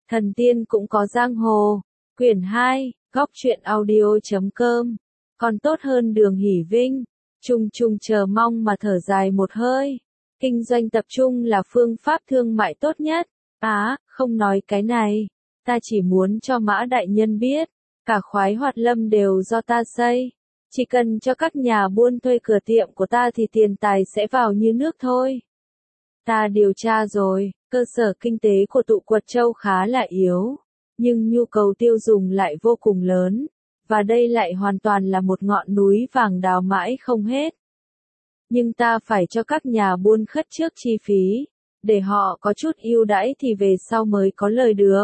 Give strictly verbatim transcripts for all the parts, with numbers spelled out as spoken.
Thần tiên cũng có giang hồ. Quyển hai, góc truyện audio chấm com. Còn tốt hơn Đường Hỷ Vinh. Trung Trung chờ mong mà thở dài một hơi. Kinh doanh tập trung là phương pháp thương mại tốt nhất. Á, à, không nói cái này. Ta chỉ muốn cho Mã đại nhân biết. Cả Khoái Hoạt Lâm đều do ta xây. Chỉ cần cho các nhà buôn thuê cửa tiệm của ta thì tiền tài sẽ vào như nước thôi. Ta điều tra rồi, cơ sở kinh tế của tụ Quật Châu khá là yếu, nhưng nhu cầu tiêu dùng lại vô cùng lớn, và đây lại hoàn toàn là một ngọn núi vàng đào mãi không hết. Nhưng ta phải cho các nhà buôn khất trước chi phí, để họ có chút ưu đãi thì về sau mới có lời được.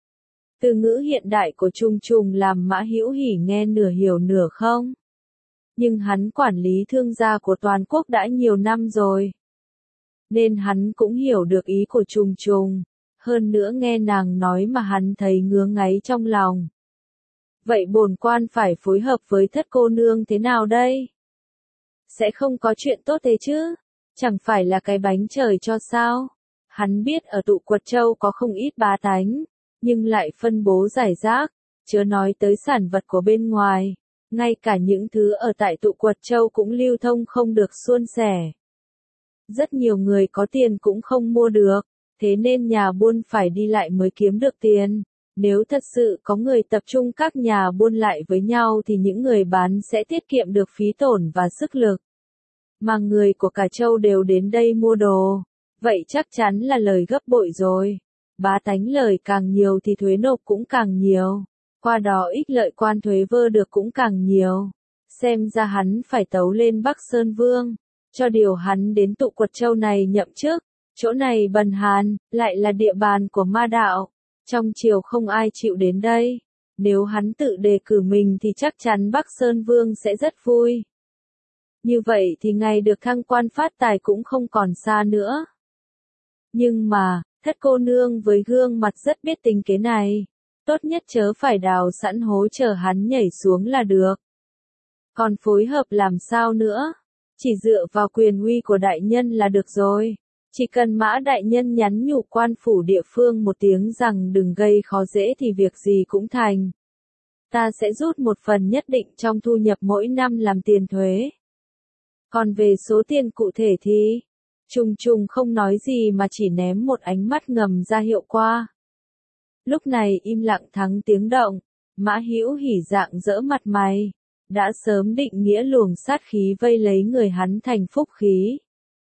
Từ ngữ hiện đại của Trung Trung làm Mã Hữu Hỉ nghe nửa hiểu nửa không. Nhưng hắn quản lý thương gia của toàn quốc đã nhiều năm rồi. Nên hắn cũng hiểu được ý của Trung Trung. Hơn nữa nghe nàng nói mà hắn thấy ngứa ngáy trong lòng. Vậy bổn quan phải phối hợp với Thất cô nương thế nào đây? Sẽ không có chuyện tốt thế chứ? Chẳng phải là cái bánh trời cho sao? Hắn biết ở tụ Quật Châu có không ít bá tánh, nhưng lại phân bố rải rác, chớ nói tới sản vật của bên ngoài. Ngay cả những thứ ở tại tụ Quật Châu cũng lưu thông không được suôn sẻ. Rất nhiều người có tiền cũng không mua được, thế nên nhà buôn phải đi lại mới kiếm được tiền. Nếu thật sự có người tập trung các nhà buôn lại với nhau thì những người bán sẽ tiết kiệm được phí tổn và sức lực. Mà người của cả châu đều đến đây mua đồ, vậy chắc chắn là lời gấp bội rồi. Bá tánh lời càng nhiều thì thuế nộp cũng càng nhiều. Qua đó ích lợi quan thuế vơ được cũng càng nhiều. Xem ra hắn phải tấu lên Bắc Sơn Vương, cho điều hắn đến tụ Quật Châu này nhậm chức. Chỗ này bần hàn, lại là địa bàn của ma đạo. Trong triều không ai chịu đến đây. Nếu hắn tự đề cử mình thì chắc chắn Bắc Sơn Vương sẽ rất vui. Như vậy thì ngày được thăng quan phát tài cũng không còn xa nữa. Nhưng mà, Thất cô nương với gương mặt rất biết tính kế này. Tốt nhất chớ phải đào sẵn hố chờ hắn nhảy xuống là được. Còn phối hợp làm sao nữa? Chỉ dựa vào quyền uy của đại nhân là được rồi. Chỉ cần Mã đại nhân nhắn nhủ quan phủ địa phương một tiếng rằng đừng gây khó dễ thì việc gì cũng thành. Ta sẽ rút một phần nhất định trong thu nhập mỗi năm làm tiền thuế. Còn về số tiền cụ thể thì, Trung Trung không nói gì mà chỉ ném một ánh mắt ngầm ra hiệu qua. Lúc này im lặng thắng tiếng động, Mã Hữu Hỉ dạng dỡ mặt mày, đã sớm định nghĩa luồng sát khí vây lấy người hắn thành phúc khí.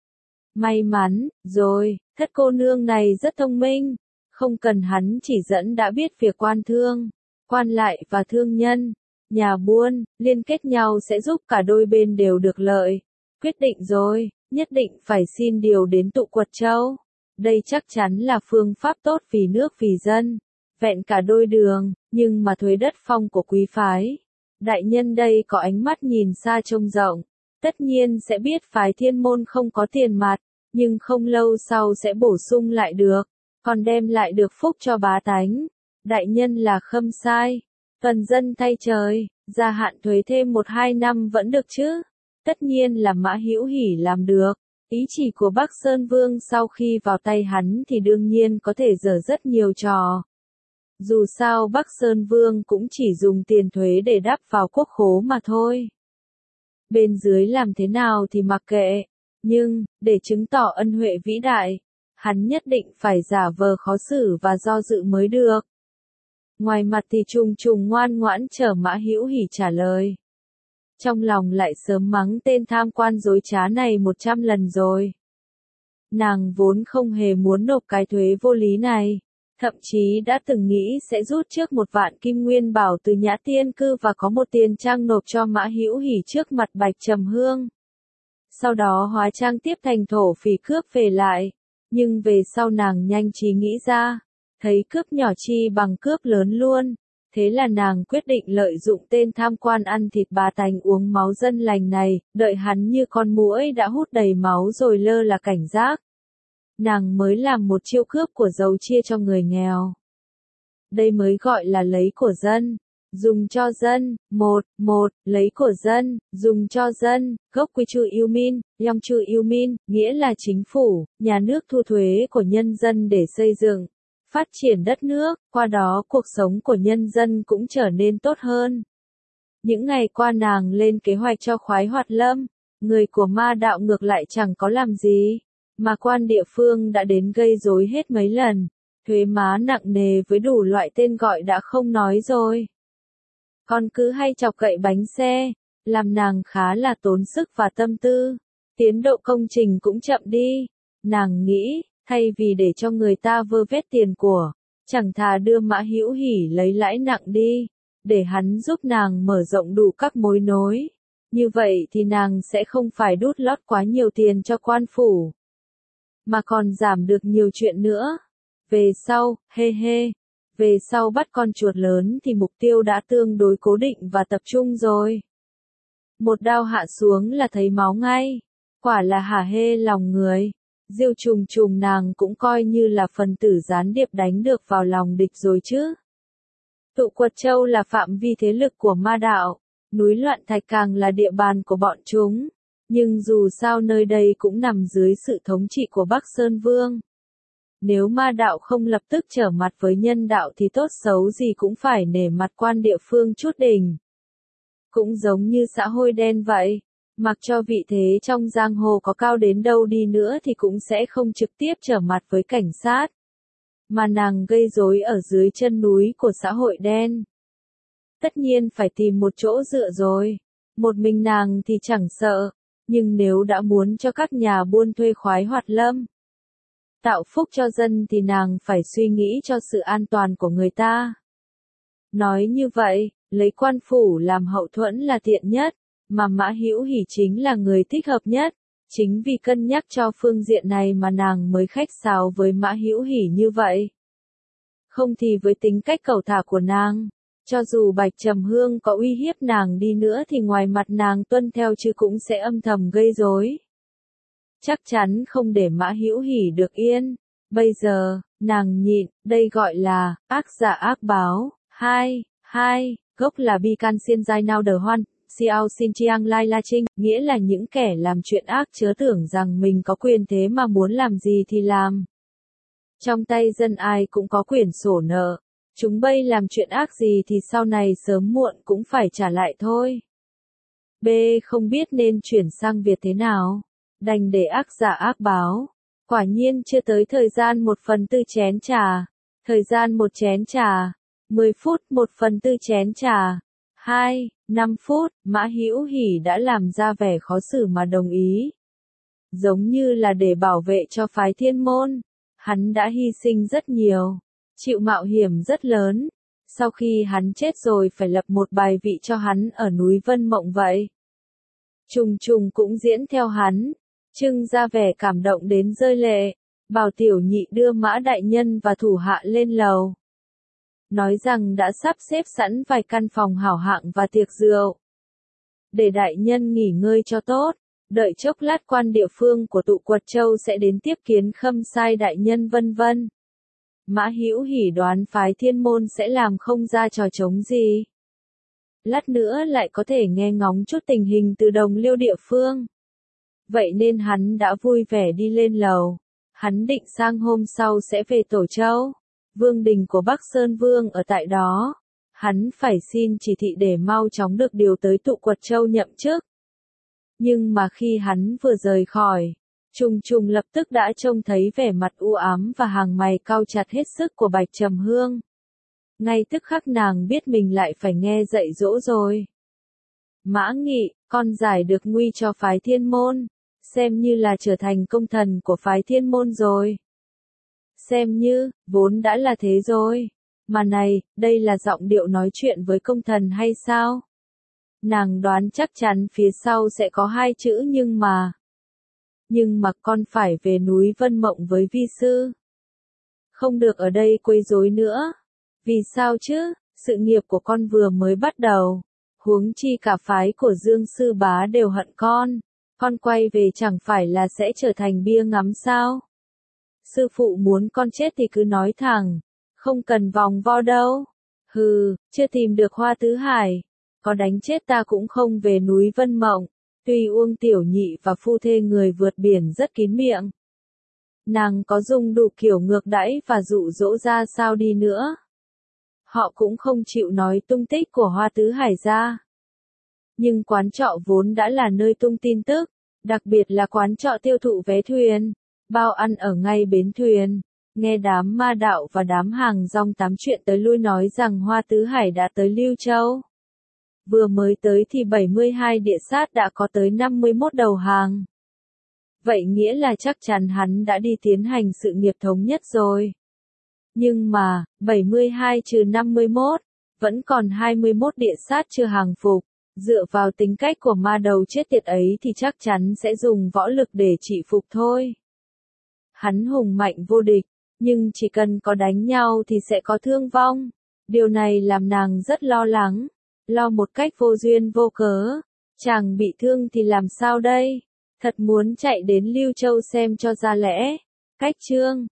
May mắn, rồi, Thất cô nương này rất thông minh, không cần hắn chỉ dẫn đã biết việc quan thương, quan lại và thương nhân, nhà buôn, liên kết nhau sẽ giúp cả đôi bên đều được lợi. Quyết định rồi, nhất định phải xin điều đến tụ Quật Châu. Đây chắc chắn là phương pháp tốt vì nước vì dân, vẹn cả đôi đường, nhưng mà thuế đất phong của quý phái. Đại nhân đây có ánh mắt nhìn xa trông rộng, tất nhiên sẽ biết phái Thiên Môn không có tiền mặt, nhưng không lâu sau sẽ bổ sung lại được, còn đem lại được phúc cho bá tánh. Đại nhân là khâm sai, tuần dân thay trời, gia hạn thuế thêm một hai năm vẫn được chứ? Tất nhiên là Mã Hữu Hỉ làm được. Ý chỉ của Bắc Sơn Vương sau khi vào tay hắn thì đương nhiên có thể dở rất nhiều trò. Dù sao Bắc Sơn Vương cũng chỉ dùng tiền thuế để đắp vào quốc khố mà thôi. Bên dưới làm thế nào thì mặc kệ, nhưng, để chứng tỏ ân huệ vĩ đại, hắn nhất định phải giả vờ khó xử và do dự mới được. Ngoài mặt thì Trung Trung ngoan ngoãn chờ Mã Hữu Hỉ trả lời. Trong lòng lại sớm mắng tên tham quan dối trá này một trăm lần rồi. Nàng vốn không hề muốn nộp cái thuế vô lý này, thậm chí đã từng nghĩ sẽ rút trước một vạn kim nguyên bảo từ Nhã Tiên Cư và có một tiền trang nộp cho Mã Hữu Hỉ trước mặt Bạch Trầm Hương. Sau đó hóa trang tiếp thành thổ phỉ cướp về lại, nhưng về sau nàng nhanh trí nghĩ ra, thấy cướp nhỏ chi bằng cướp lớn luôn. Thế là nàng quyết định lợi dụng tên tham quan ăn thịt bá tánh uống máu dân lành này, đợi hắn như con muỗi đã hút đầy máu rồi lơ là cảnh giác. Nàng mới làm một chiêu cướp của giàu chia cho người nghèo. Đây mới gọi là lấy của dân, dùng cho dân, một, một, lấy của dân, dùng cho dân, gốc quy chư yêu min, yong chư yêu min, nghĩa là chính phủ, nhà nước thu thuế của nhân dân để xây dựng, phát triển đất nước, qua đó cuộc sống của nhân dân cũng trở nên tốt hơn. Những ngày qua nàng lên kế hoạch cho khoái hoạt lâm, người của ma đạo ngược lại chẳng có làm gì, mà quan địa phương đã đến gây rối hết mấy lần, thuế má nặng nề với đủ loại tên gọi đã không nói rồi. Còn cứ hay chọc cậy bánh xe, làm nàng khá là tốn sức và tâm tư, tiến độ công trình cũng chậm đi. Nàng nghĩ, thay vì để cho người ta vơ vét tiền của, chẳng thà đưa Mã Hữu Hỉ lấy lãi nặng đi, để hắn giúp nàng mở rộng đủ các mối nối. Như vậy thì nàng sẽ không phải đút lót quá nhiều tiền cho quan phủ, mà còn giảm được nhiều chuyện nữa. Về sau, hê hê, về sau bắt con chuột lớn thì mục tiêu đã tương đối cố định và tập trung rồi. Một đao hạ xuống là thấy máu ngay, quả là hả hê lòng người. Diêu Trùng Trùng nàng cũng coi như là phần tử gián điệp đánh được vào lòng địch rồi chứ. Tụ Quật Châu là phạm vi thế lực của ma đạo, núi Loạn Thạch càng là địa bàn của bọn chúng, nhưng dù sao nơi đây cũng nằm dưới sự thống trị của Bắc Sơn Vương. Nếu ma đạo không lập tức trở mặt với nhân đạo thì tốt xấu gì cũng phải nể mặt quan địa phương chút đỉnh. Cũng giống như xã hội đen vậy, mặc cho vị thế trong giang hồ có cao đến đâu đi nữa thì cũng sẽ không trực tiếp trở mặt với cảnh sát. Mà nàng gây rối ở dưới chân núi của xã hội đen. Tất nhiên phải tìm một chỗ dựa rồi, một mình nàng thì chẳng sợ, nhưng nếu đã muốn cho các nhà buôn thuê khoái hoạt lâm, tạo phúc cho dân thì nàng phải suy nghĩ cho sự an toàn của người ta. Nói như vậy, lấy quan phủ làm hậu thuẫn là tiện nhất, mà Mã Hữu Hỉ chính là người thích hợp nhất. Chính vì cân nhắc cho phương diện này mà nàng mới khách sáo với Mã Hữu Hỉ như vậy. Không thì với tính cách cẩu thả của nàng, cho dù Bạch Trầm Hương có uy hiếp nàng đi nữa thì ngoài mặt nàng tuân theo chứ cũng sẽ âm thầm gây rối. Chắc chắn không để Mã Hữu Hỉ được yên. Bây giờ, nàng nhịn, đây gọi là ác giả ác báo. Hai, hai, gốc là Bi Can Xiên Giai Nao Đờ Hoan. Xiao Xin Chiang Lai La Trinh, nghĩa là những kẻ làm chuyện ác chớ tưởng rằng mình có quyền thế mà muốn làm gì thì làm. Trong tay dân ai cũng có quyển sổ nợ, chúng bây làm chuyện ác gì thì sau này sớm muộn cũng phải trả lại thôi. B không biết nên chuyển sang Việt thế nào, đành để ác giả ác báo. Quả nhiên chưa tới thời gian một phần tư chén trà, thời gian một chén trà, mười phút một phần tư chén trà. Hai, năm phút, Mã Hữu Hỉ đã làm ra vẻ khó xử mà đồng ý. Giống như là để bảo vệ cho phái Thiên Môn, hắn đã hy sinh rất nhiều, chịu mạo hiểm rất lớn. Sau khi hắn chết rồi phải lập một bài vị cho hắn ở núi Vân Mộng vậy. Trùng Trùng cũng diễn theo hắn, trưng ra vẻ cảm động đến rơi lệ, bảo Tiểu Nhị đưa Mã đại nhân và thủ hạ lên lầu. Nói rằng đã sắp xếp sẵn vài căn phòng hảo hạng và tiệc rượu. Để đại nhân nghỉ ngơi cho tốt, đợi chốc lát quan địa phương của Tụ Quật Châu sẽ đến tiếp kiến khâm sai đại nhân vân vân. Mã Hữu Hỉ đoán phái Thiên Môn sẽ làm không ra trò trống gì. Lát nữa lại có thể nghe ngóng chút tình hình từ đồng liêu địa phương. Vậy nên hắn đã vui vẻ đi lên lầu. Hắn định sang hôm sau sẽ về Tổ Châu. Vương đình của Bắc Sơn Vương ở tại đó, hắn phải xin chỉ thị để mau chóng được điều tới Tụ Quật Châu nhậm chức. Nhưng mà khi hắn vừa rời khỏi, Trùng Trùng lập tức đã trông thấy vẻ mặt u ám và hàng mày cau chặt hết sức của Bạch Trầm Hương. Ngay tức khắc nàng biết mình lại phải nghe dạy dỗ rồi. Mã Nghị, con giải được nguy cho phái Thiên Môn, xem như là trở thành công thần của phái Thiên Môn rồi. Xem như, vốn đã là thế rồi. Mà này, đây là giọng điệu nói chuyện với công thần hay sao? Nàng đoán chắc chắn phía sau sẽ có hai chữ nhưng mà. Nhưng mà con phải về núi Vân Mộng với vi sư. Không được ở đây quấy rối nữa. Vì sao chứ, sự nghiệp của con vừa mới bắt đầu. Huống chi cả phái của Dương Sư Bá đều hận con. Con quay về chẳng phải là sẽ trở thành bia ngắm sao? Sư phụ muốn con chết thì cứ nói thẳng, không cần vòng vo đâu. Hừ, chưa tìm được Hoa Tứ Hải, có đánh chết ta cũng không về núi Vân Mộng. Tuy Uông Tiểu Nhị và phu thê người vượt biển rất kín miệng, nàng có dùng đủ kiểu ngược đãi và dụ dỗ ra sao đi nữa. Họ cũng không chịu nói tung tích của Hoa Tứ Hải ra. Nhưng quán trọ vốn đã là nơi tung tin tức, đặc biệt là quán trọ tiêu thụ vé thuyền, bao ăn ở ngay bến thuyền. Nghe đám ma đạo và đám hàng rong tám chuyện tới lui nói rằng Hoa Tứ Hải đã tới Lưu Châu. Vừa mới tới thì bảy mươi hai địa sát đã có tới năm mươi mốt đầu hàng. Vậy nghĩa là chắc chắn hắn đã đi tiến hành sự nghiệp thống nhất rồi. Nhưng mà, bảy mươi hai trừ năm mươi mốt, vẫn còn hai mươi mốt địa sát chưa hàng phục. Dựa vào tính cách của ma đầu chết tiệt ấy thì chắc chắn sẽ dùng võ lực để trị phục thôi. Hắn hùng mạnh vô địch, nhưng chỉ cần có đánh nhau thì sẽ có thương vong. Điều này làm nàng rất lo lắng, lo một cách vô duyên vô cớ. Chàng bị thương thì làm sao đây? Thật muốn chạy đến Lưu Châu xem cho ra lẽ. Cách chương